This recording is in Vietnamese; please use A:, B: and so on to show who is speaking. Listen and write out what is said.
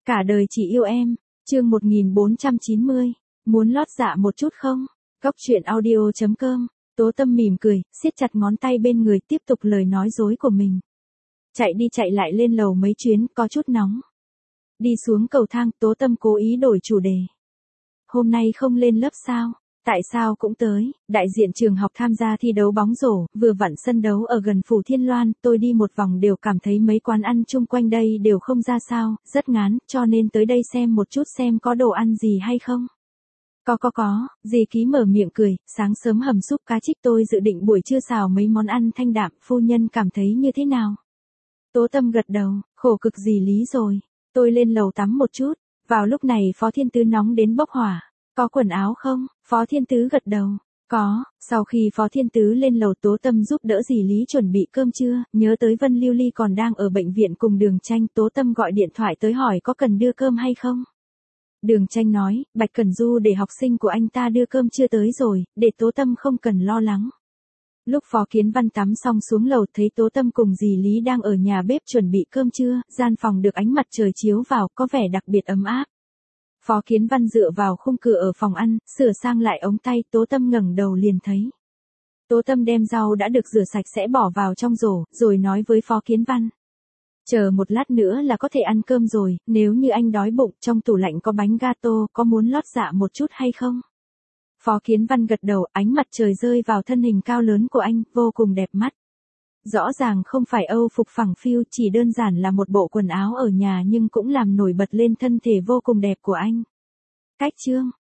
A: Cả đời chỉ yêu em, chương 1490, muốn lót dạ một chút không? Góc truyện audio.com, Tố Tâm mỉm cười, siết chặt ngón tay bên người tiếp tục lời nói dối của mình. Chạy đi chạy lại lên lầu mấy chuyến, có chút nóng. Đi xuống cầu thang, Tố Tâm cố ý đổi chủ đề. Hôm nay không lên lớp sao? Tại sao cũng tới? Đại diện trường học tham gia thi đấu bóng rổ, vừa vặn sân đấu ở gần Phủ Thiên Loan, tôi đi một vòng đều cảm thấy mấy quán ăn chung quanh đây đều không ra sao, rất ngán, cho nên tới đây xem một chút xem có đồ ăn gì hay không. Có, dì Ký mở miệng cười, sáng sớm hầm súp cá trích tôi dự định buổi trưa xào mấy món ăn thanh đạm, phu nhân cảm thấy như thế nào? Tố Tâm gật đầu, khổ cực dì Lý rồi, tôi lên lầu tắm một chút, vào lúc này Phó Thiên Tứ nóng đến bốc hỏa. Có quần áo không? Phó Thiên Tứ gật đầu. Có, sau khi Phó Thiên Tứ lên lầu Tố Tâm giúp đỡ dì Lý chuẩn bị cơm trưa, nhớ tới Vân Lưu Ly còn đang ở bệnh viện cùng Đường Tranh, Tố Tâm gọi điện thoại tới hỏi có cần đưa cơm hay không. Đường Tranh nói, Bạch Cẩn Du để học sinh của anh ta đưa cơm trưa tới rồi, để Tố Tâm không cần lo lắng. Lúc Phó Kiến Văn tắm xong xuống lầu thấy Tố Tâm cùng dì Lý đang ở nhà bếp chuẩn bị cơm trưa, gian phòng được ánh mặt trời chiếu vào có vẻ đặc biệt ấm áp. Phó Kiến Văn dựa vào khung cửa ở phòng ăn, sửa sang lại ống tay, Tố Tâm ngẩng đầu liền thấy. Tố Tâm đem rau đã được rửa sạch sẽ bỏ vào trong rổ, rồi nói với Phó Kiến Văn. Chờ một lát nữa là có thể ăn cơm rồi, nếu như anh đói bụng, trong tủ lạnh có bánh gato, có muốn lót dạ một chút hay không? Phó Kiến Văn gật đầu, ánh mặt trời rơi vào thân hình cao lớn của anh, vô cùng đẹp mắt. Rõ ràng không phải Âu phục phẳng phiu, chỉ đơn giản là một bộ quần áo ở nhà nhưng cũng làm nổi bật lên thân thể vô cùng đẹp của anh. Cách chương,